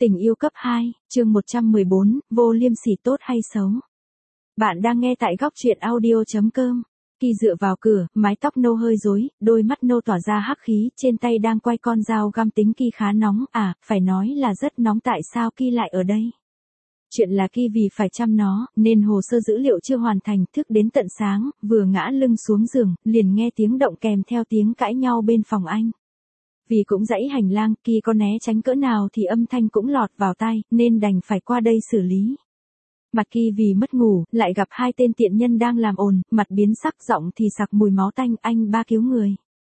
Tình yêu cấp 2, chương 114, vô liêm sỉ tốt hay xấu. Bạn đang nghe tại góc truyện audio.com. Kỳ dựa vào cửa, mái tóc nâu hơi rối, đôi mắt nâu tỏa ra hắc khí, trên tay đang quay con dao găm tính Kỳ khá nóng, phải nói là rất nóng. Tại sao Kỳ lại ở đây? Chuyện là Kỳ vì phải chăm nó, nên hồ sơ dữ liệu chưa hoàn thành, thức đến tận sáng, vừa ngã lưng xuống giường, liền nghe tiếng động kèm theo tiếng cãi nhau bên phòng anh. Vì cũng dãy hành lang, Kỳ có né tránh cỡ nào thì âm thanh cũng lọt vào tai, nên đành phải qua đây xử lý. Mặt Kỳ vì mất ngủ, lại gặp hai tên tiện nhân đang làm ồn, mặt biến sắc, giọng thì sặc mùi máu tanh. Anh ba cứu người.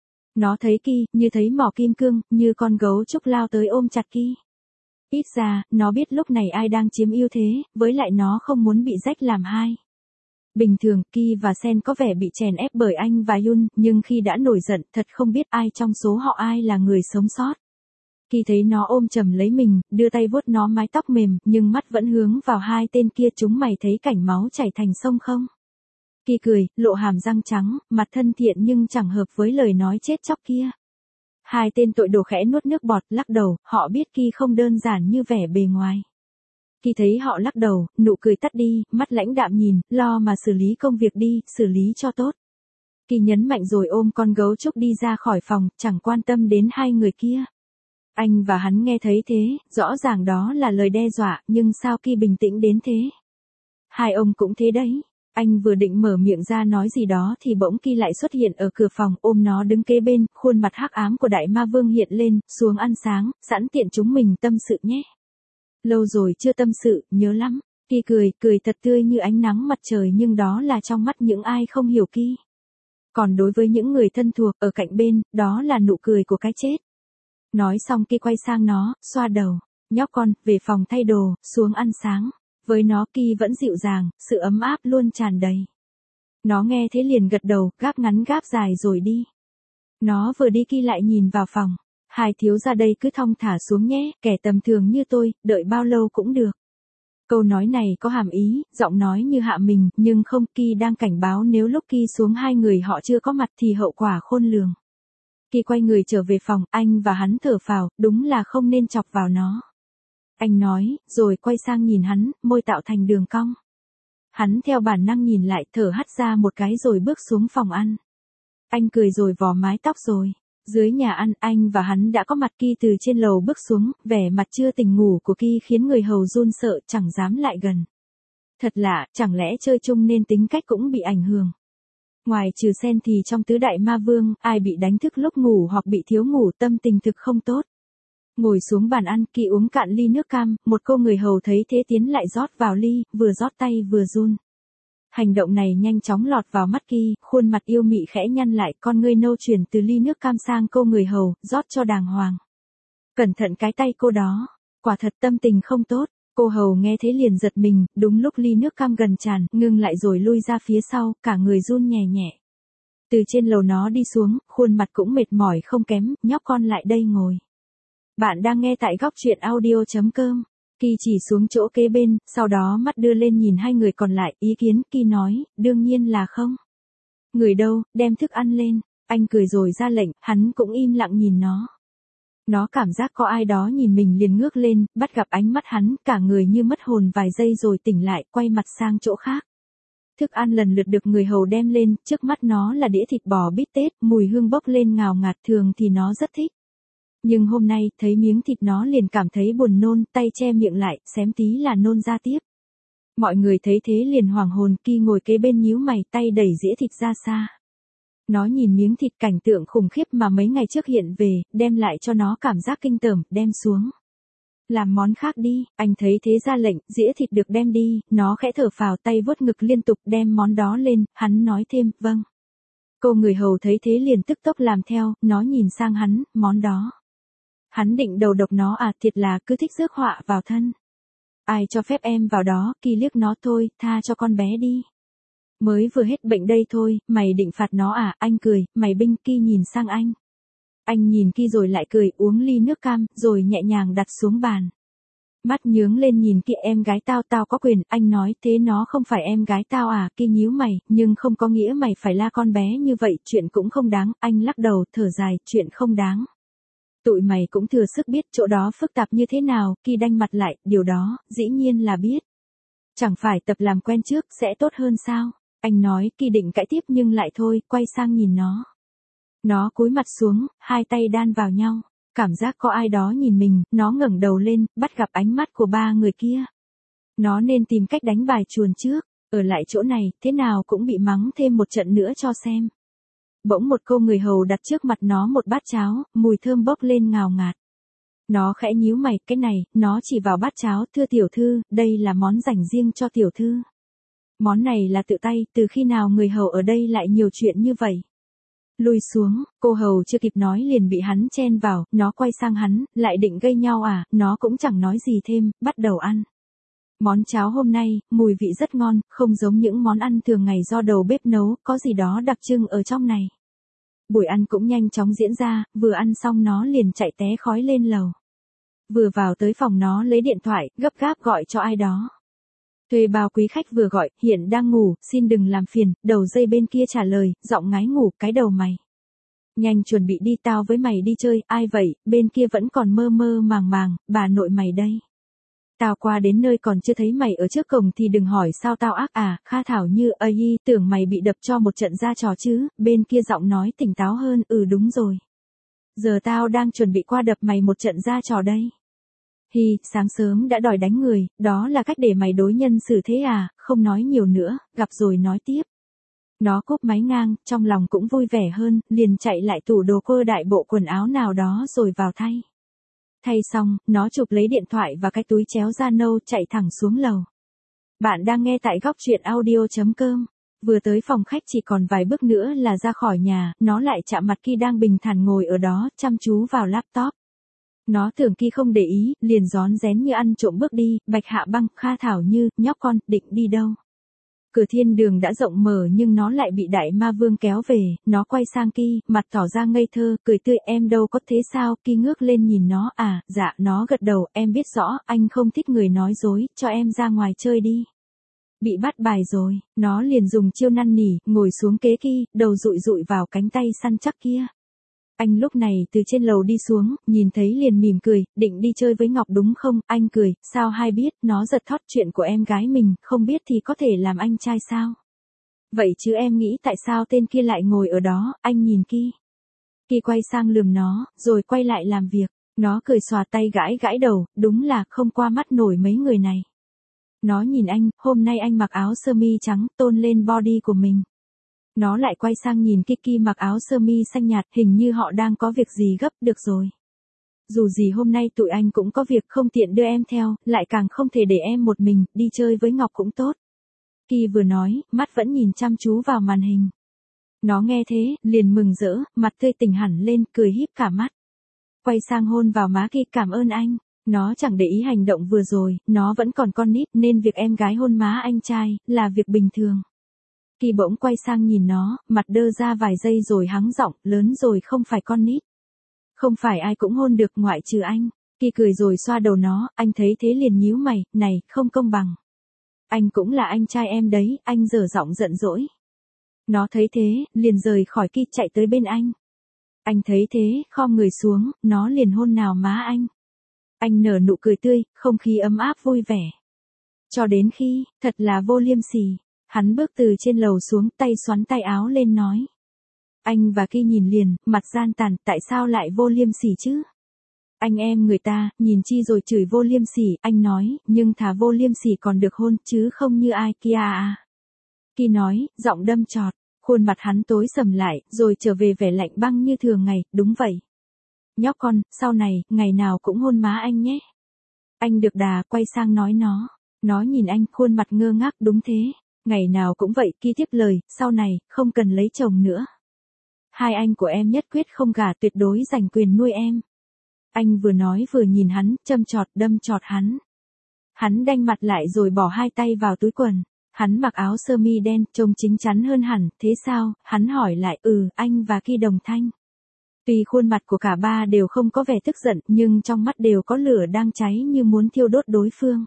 Nó thấy Kỳ, như thấy mỏ kim cương, như con gấu trúc lao tới ôm chặt Kỳ. Ít ra, nó biết lúc này ai đang chiếm ưu thế, với lại nó không muốn bị rách làm hai. Bình thường, Kỳ và Sen có vẻ bị chèn ép bởi anh và Yun, nhưng khi đã nổi giận, thật không biết ai trong số họ ai là người sống sót. Kỳ thấy nó ôm chầm lấy mình, đưa tay vuốt nó mái tóc mềm, nhưng mắt vẫn hướng vào hai tên kia. Chúng mày thấy cảnh máu chảy thành sông không? Kỳ cười, lộ hàm răng trắng, mặt thân thiện nhưng chẳng hợp với lời nói chết chóc kia. Hai tên tội đồ khẽ nuốt nước bọt, lắc đầu, họ biết Kỳ không đơn giản như vẻ bề ngoài. Kỳ thấy họ lắc đầu, nụ cười tắt đi, mắt lãnh đạm nhìn, lo mà xử lý công việc đi, xử lý cho tốt. Kỳ nhấn mạnh rồi ôm con gấu trúc đi ra khỏi phòng, chẳng quan tâm đến hai người kia. Anh và hắn nghe thấy thế, rõ ràng đó là lời đe dọa, nhưng sao Kỳ bình tĩnh đến thế? Hai ông cũng thế đấy. Anh vừa định mở miệng ra nói gì đó thì bỗng Kỳ lại xuất hiện ở cửa phòng, ôm nó đứng kế bên, khuôn mặt hắc ám của đại ma vương hiện lên, xuống ăn sáng, sẵn tiện chúng mình tâm sự nhé. Lâu rồi chưa tâm sự, nhớ lắm. Kỳ cười thật tươi như ánh nắng mặt trời, nhưng đó là trong mắt những ai không hiểu Kỳ. Còn đối với những người thân thuộc ở cạnh bên, đó là nụ cười của cái chết. Nói xong Kỳ quay sang nó, xoa đầu. Nhóc con, về phòng thay đồ, xuống ăn sáng. Với nó Kỳ vẫn dịu dàng, sự ấm áp luôn tràn đầy. Nó nghe thế liền gật đầu, gáp ngắn gáp dài rồi đi. Nó vừa đi Kỳ lại nhìn vào phòng. Hai thiếu gia đây cứ thong thả xuống nhé, kẻ tầm thường như tôi, đợi bao lâu cũng được. Câu nói này có hàm ý, giọng nói như hạ mình, nhưng không. Kỳ đang cảnh báo nếu lúc Kỳ xuống hai người họ chưa có mặt thì hậu quả khôn lường. Kỳ quay người trở về phòng, anh và hắn thở phào, đúng là không nên chọc vào nó. Anh nói, rồi quay sang nhìn hắn, môi tạo thành đường cong. Hắn theo bản năng nhìn lại, thở hắt ra một cái rồi bước xuống phòng ăn. Anh cười rồi vò mái tóc rồi. Dưới nhà ăn, anh và hắn đã có mặt. Kỳ từ trên lầu bước xuống, vẻ mặt chưa tỉnh ngủ của Kỳ khiến người hầu run sợ, chẳng dám lại gần. Thật lạ, chẳng lẽ chơi chung nên tính cách cũng bị ảnh hưởng. Ngoài trừ Sen thì trong tứ đại ma vương, ai bị đánh thức lúc ngủ hoặc bị thiếu ngủ tâm tình thực không tốt. Ngồi xuống bàn ăn, Kỳ uống cạn ly nước cam, một cô người hầu thấy thế tiến lại rót vào ly, vừa rót tay vừa run. Hành động này nhanh chóng lọt vào mắt Kỳ, khuôn mặt yêu mị khẽ nhăn lại, con ngươi nâu chuyển từ ly nước cam sang cô người hầu, rót cho đàng hoàng. Cẩn thận cái tay cô đó, quả thật tâm tình không tốt. Cô hầu nghe thế liền giật mình, đúng lúc ly nước cam gần tràn, ngưng lại rồi lui ra phía sau, cả người run nhẹ nhẹ. Từ trên lầu nó đi xuống, khuôn mặt cũng mệt mỏi không kém, nhóc con lại đây ngồi. Bạn đang nghe tại góc truyện audio.com. Kỳ chỉ xuống chỗ kế bên, sau đó mắt đưa lên nhìn hai người còn lại, ý kiến. Kỳ nói, đương nhiên là không. Người đâu, đem thức ăn lên. Anh cười rồi ra lệnh, hắn cũng im lặng nhìn nó. Nó cảm giác có ai đó nhìn mình liền ngước lên, bắt gặp ánh mắt hắn, cả người như mất hồn vài giây rồi tỉnh lại, quay mặt sang chỗ khác. Thức ăn lần lượt được người hầu đem lên, trước mắt nó là đĩa thịt bò bít tết, mùi hương bốc lên ngào ngạt, thường thì nó rất thích. Nhưng hôm nay, thấy miếng thịt nó liền cảm thấy buồn nôn, tay che miệng lại, xém tí là nôn ra tiếp. Mọi người thấy thế liền hoảng hồn. Kỳ ngồi kế bên nhíu mày, tay đẩy dĩa thịt ra xa. Nó nhìn miếng thịt, cảnh tượng khủng khiếp mà mấy ngày trước hiện về, đem lại cho nó cảm giác kinh tởm, đem xuống. Làm món khác đi, anh thấy thế ra lệnh, dĩa thịt được đem đi, nó khẽ thở phào, tay vuốt ngực liên tục đem món đó lên, hắn nói thêm, vâng. Cô người hầu thấy thế liền tức tốc làm theo, nó nhìn sang hắn, món đó. Hắn định đầu độc nó thiệt là cứ thích rước họa vào thân. Ai cho phép em vào đó? Kỳ liếc nó, thôi, tha cho con bé đi. Mới vừa hết bệnh đây thôi, mày định phạt nó Anh cười, mày binh. Kỳ nhìn sang anh. Anh nhìn Kỳ rồi lại cười, uống ly nước cam, rồi nhẹ nhàng đặt xuống bàn. Mắt nhướng lên nhìn Kỳ, em gái tao có quyền. Anh nói, thế nó không phải em gái tao Kỳ nhíu mày, nhưng không có nghĩa mày phải la con bé như vậy, chuyện cũng không đáng. Anh lắc đầu, thở dài, chuyện không đáng. Tụi mày cũng thừa sức biết chỗ đó phức tạp như thế nào, Kỳ đanh mặt lại, điều đó, dĩ nhiên là biết. Chẳng phải tập làm quen trước sẽ tốt hơn sao? Anh nói, Kỳ định cãi tiếp nhưng lại thôi, quay sang nhìn nó. Nó cúi mặt xuống, hai tay đan vào nhau. Cảm giác có ai đó nhìn mình, nó ngẩng đầu lên, bắt gặp ánh mắt của ba người kia. Nó nên tìm cách đánh bài chuồn trước, ở lại chỗ này, thế nào cũng bị mắng thêm một trận nữa cho xem. Bỗng một cô người hầu đặt trước mặt nó một bát cháo, mùi thơm bốc lên ngào ngạt. Nó khẽ nhíu mày, cái này, nó chỉ vào bát cháo, thưa tiểu thư, đây là món dành riêng cho tiểu thư. Món này là tự tay, từ khi nào người hầu ở đây lại nhiều chuyện như vậy? Lùi xuống, cô hầu chưa kịp nói liền bị hắn chen vào, nó quay sang hắn, lại định gây nhau à, nó cũng chẳng nói gì thêm, bắt đầu ăn. Món cháo hôm nay, mùi vị rất ngon, không giống những món ăn thường ngày do đầu bếp nấu, có gì đó đặc trưng ở trong này. Buổi ăn cũng nhanh chóng diễn ra, vừa ăn xong nó liền chạy té khói lên lầu. Vừa vào tới phòng nó lấy điện thoại, gấp gáp gọi cho ai đó. Thuê bao quý khách vừa gọi, hiện đang ngủ, xin đừng làm phiền, đầu dây bên kia trả lời, giọng ngái ngủ, cái đầu mày. Nhanh chuẩn bị đi, tao với mày đi chơi, ai vậy, bên kia vẫn còn mơ mơ màng màng, bà nội mày đây. Tao qua đến nơi còn chưa thấy mày ở trước cổng thì đừng hỏi sao tao ác à, Kha Thảo Như, ây, tưởng mày bị đập cho một trận ra trò chứ, bên kia giọng nói tỉnh táo hơn, đúng rồi. Giờ tao đang chuẩn bị qua đập mày một trận ra trò đây. Hi, sáng sớm đã đòi đánh người, đó là cách để mày đối nhân xử thế à, không nói nhiều nữa, gặp rồi nói tiếp. Nó cúp máy ngang, trong lòng cũng vui vẻ hơn, liền chạy lại tủ đồ cô đại bộ quần áo nào đó rồi vào thay. Thay xong, nó chụp lấy điện thoại và cái túi chéo da nâu chạy thẳng xuống lầu. Bạn đang nghe tại góc truyện audio.com. Vừa tới phòng khách chỉ còn vài bước nữa là ra khỏi nhà, nó lại chạm mặt Kỳ đang bình thản ngồi ở đó, chăm chú vào laptop. Nó tưởng Kỳ không để ý, liền rón rén như ăn trộm bước đi, Bạch Hạ Băng, Kha Thảo Như, nhóc con, định đi đâu? Cửa thiên đường đã rộng mở nhưng nó lại bị đại ma vương kéo về, nó quay sang Kỳ, mặt tỏ ra ngây thơ, cười tươi, em đâu có thế sao, Kỳ ngước lên nhìn nó, à, dạ, nó gật đầu, em biết rõ, anh không thích người nói dối, cho em ra ngoài chơi đi. Bị bắt bài rồi, nó liền dùng chiêu năn nỉ, ngồi xuống kế Kỳ, đầu dụi dụi vào cánh tay săn chắc kia. Anh lúc này từ trên lầu đi xuống, nhìn thấy liền mỉm cười, định đi chơi với Ngọc đúng không, anh cười, sao hai biết, nó giật thót chuyện của em gái mình, không biết thì có thể làm anh trai sao. Vậy chứ em nghĩ tại sao tên kia lại ngồi ở đó, anh nhìn Kỳ. Kỳ quay sang lườm nó, rồi quay lại làm việc, nó cười xòa tay gãi gãi đầu, đúng là không qua mắt nổi mấy người này. Nó nhìn anh, hôm nay anh mặc áo sơ mi trắng, tôn lên body của mình. Nó lại quay sang nhìn Kiki mặc áo sơ mi xanh nhạt, hình như họ đang có việc gì gấp, được rồi. Dù gì hôm nay tụi anh cũng có việc không tiện đưa em theo, lại càng không thể để em một mình, đi chơi với Ngọc cũng tốt. Kỳ vừa nói, mắt vẫn nhìn chăm chú vào màn hình. Nó nghe thế, liền mừng rỡ, mặt tươi tỉnh hẳn lên, cười híp cả mắt. Quay sang hôn vào má Kỳ, cảm ơn anh. Nó chẳng để ý hành động vừa rồi, nó vẫn còn con nít nên việc em gái hôn má anh trai, là việc bình thường. Kỳ bỗng quay sang nhìn nó, mặt đơ ra vài giây rồi hắng giọng, lớn rồi không phải con nít. Không phải ai cũng hôn được ngoại trừ anh. Kỳ cười rồi xoa đầu nó, anh thấy thế liền nhíu mày, này, không công bằng. Anh cũng là anh trai em đấy, anh dở giọng giận dỗi. Nó thấy thế, liền rời khỏi Kỳ chạy tới bên anh. Anh thấy thế, khom người xuống, nó liền hôn nào má anh. Anh nở nụ cười tươi, không khí ấm áp vui vẻ. Cho đến khi, thật là vô liêm sỉ. Hắn bước từ trên lầu xuống, tay xoắn tay áo lên nói. Anh và Kỳ nhìn liền, mặt gian tàn, tại sao lại vô liêm sỉ chứ? Anh em người ta, nhìn chi rồi chửi vô liêm sỉ, anh nói, nhưng thà vô liêm sỉ còn được hôn, chứ không như ai kia à. Kỳ nói, giọng đâm chọt, khuôn mặt hắn tối sầm lại, rồi trở về vẻ lạnh băng như thường ngày, đúng vậy. Nhóc con, sau này, ngày nào cũng hôn má anh nhé. Anh được đà, quay sang nói nó nhìn anh, khuôn mặt ngơ ngác, đúng thế. Ngày nào cũng vậy, Kỳ tiếp lời, sau này, không cần lấy chồng nữa. Hai anh của em nhất quyết không gả, tuyệt đối giành quyền nuôi em. Anh vừa nói vừa nhìn hắn, châm chọt, đâm chọt hắn. Hắn đanh mặt lại rồi bỏ hai tay vào túi quần. Hắn mặc áo sơ mi đen, trông chín chắn hơn hẳn, thế sao, hắn hỏi lại, anh và Kỳ đồng thanh. Tuy khuôn mặt của cả ba đều không có vẻ tức giận, nhưng trong mắt đều có lửa đang cháy như muốn thiêu đốt đối phương.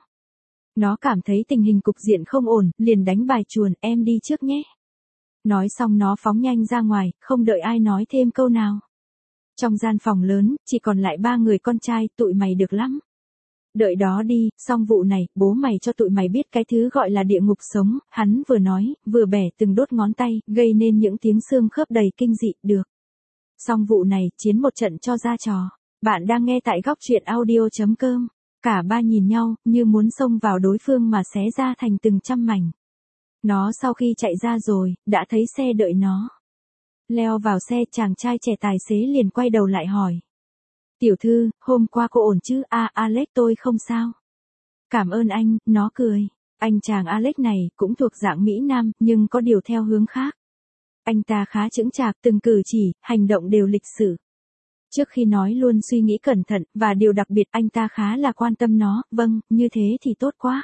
Nó cảm thấy tình hình cục diện không ổn, liền đánh bài chuồn, em đi trước nhé. Nói xong nó phóng nhanh ra ngoài, không đợi ai nói thêm câu nào. Trong gian phòng lớn, chỉ còn lại 3 người con trai, tụi mày được lắm. Đợi đó đi, xong vụ này, bố mày cho tụi mày biết cái thứ gọi là địa ngục sống, hắn vừa nói, vừa bẻ từng đốt ngón tay, gây nên những tiếng xương khớp đầy kinh dị, được. Xong vụ này, chiến một trận cho ra trò. Bạn đang nghe tại góc truyện audio.com. Cả ba nhìn nhau, như muốn xông vào đối phương mà xé ra thành từng trăm mảnh. Nó sau khi chạy ra rồi, đã thấy xe đợi nó. Leo vào xe, chàng trai trẻ tài xế liền quay đầu lại hỏi. Tiểu thư, hôm qua cô ổn chứ? Alex tôi không sao. Cảm ơn anh, nó cười. Anh chàng Alex này cũng thuộc dạng Mỹ Nam, nhưng có điều theo hướng khác. Anh ta khá chững chạc, từng cử chỉ, hành động đều lịch sự. Trước khi nói luôn suy nghĩ cẩn thận, và điều đặc biệt anh ta khá là quan tâm nó, vâng, như thế thì tốt quá.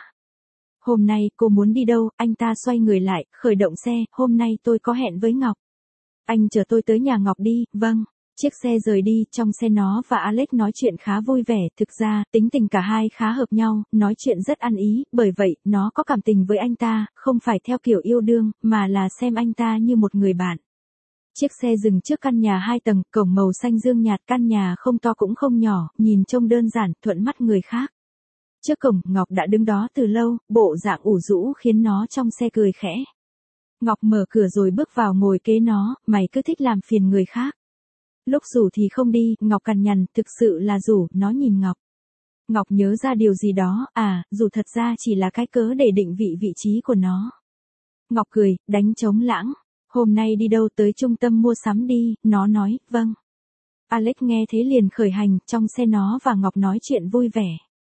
Hôm nay cô muốn đi đâu? Anh ta xoay người lại, khởi động xe, hôm nay tôi có hẹn với Ngọc. Anh chở tôi tới nhà Ngọc đi, vâng. Chiếc xe rời đi, trong xe nó và Alex nói chuyện khá vui vẻ, thực ra, tính tình cả hai khá hợp nhau, nói chuyện rất ăn ý, bởi vậy, nó có cảm tình với anh ta, không phải theo kiểu yêu đương, mà là xem anh ta như một người bạn. Chiếc xe dừng trước căn nhà 2 tầng, cổng màu xanh dương nhạt, căn nhà không to cũng không nhỏ, nhìn trông đơn giản, thuận mắt người khác. Trước cổng, Ngọc đã đứng đó từ lâu, bộ dạng ủ rũ khiến nó trong xe cười khẽ. Ngọc mở cửa rồi bước vào ngồi kế nó, mày cứ thích làm phiền người khác. Lúc rủ thì không đi, Ngọc cằn nhằn, thực sự là rủ, nó nhìn Ngọc. Ngọc nhớ ra điều gì đó, rủ thật ra chỉ là cái cớ để định vị trí của nó. Ngọc cười, đánh trống lãng. Hôm nay đi đâu? Tới trung tâm mua sắm đi, nó nói, vâng. Alex nghe thế liền khởi hành, trong xe nó và Ngọc nói chuyện vui vẻ.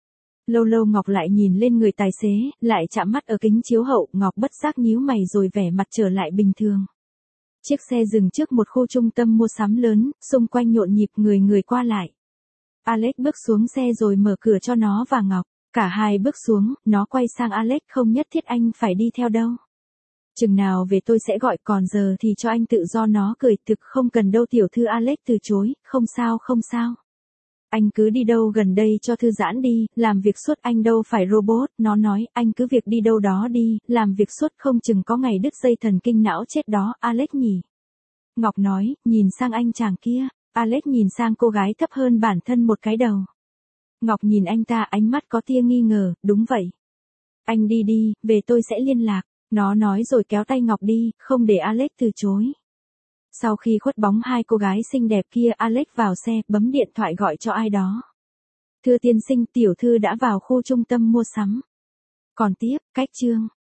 Lâu lâu Ngọc lại nhìn lên người tài xế, lại chạm mắt ở kính chiếu hậu, Ngọc bất giác nhíu mày rồi vẻ mặt trở lại bình thường. Chiếc xe dừng trước một khu trung tâm mua sắm lớn, xung quanh nhộn nhịp người qua lại. Alex bước xuống xe rồi mở cửa cho nó và Ngọc. Cả hai bước xuống, nó quay sang Alex, không nhất thiết anh phải đi theo đâu. Chừng nào về tôi sẽ gọi, còn giờ thì cho anh tự do. Nó cười, thực không cần đâu tiểu thư. Alex từ chối, không sao không sao. Anh cứ đi đâu gần đây cho thư giãn đi, làm việc suốt anh đâu phải robot. Nó nói, anh cứ việc đi đâu đó đi, làm việc suốt không chừng có ngày đứt dây thần kinh não chết đó, Alex nhỉ. Ngọc nói, nhìn sang anh chàng kia. Alex nhìn sang cô gái thấp hơn bản thân một cái đầu. Ngọc nhìn anh ta, ánh mắt có tia nghi ngờ, đúng vậy. Anh đi đi, về tôi sẽ liên lạc. Nó nói rồi kéo tay Ngọc đi, không để Alex từ chối. Sau khi khuất bóng hai cô gái xinh đẹp kia, Alex vào xe, bấm điện thoại gọi cho ai đó. Thưa tiên sinh, tiểu thư đã vào khu trung tâm mua sắm. Còn tiếp, cách chương.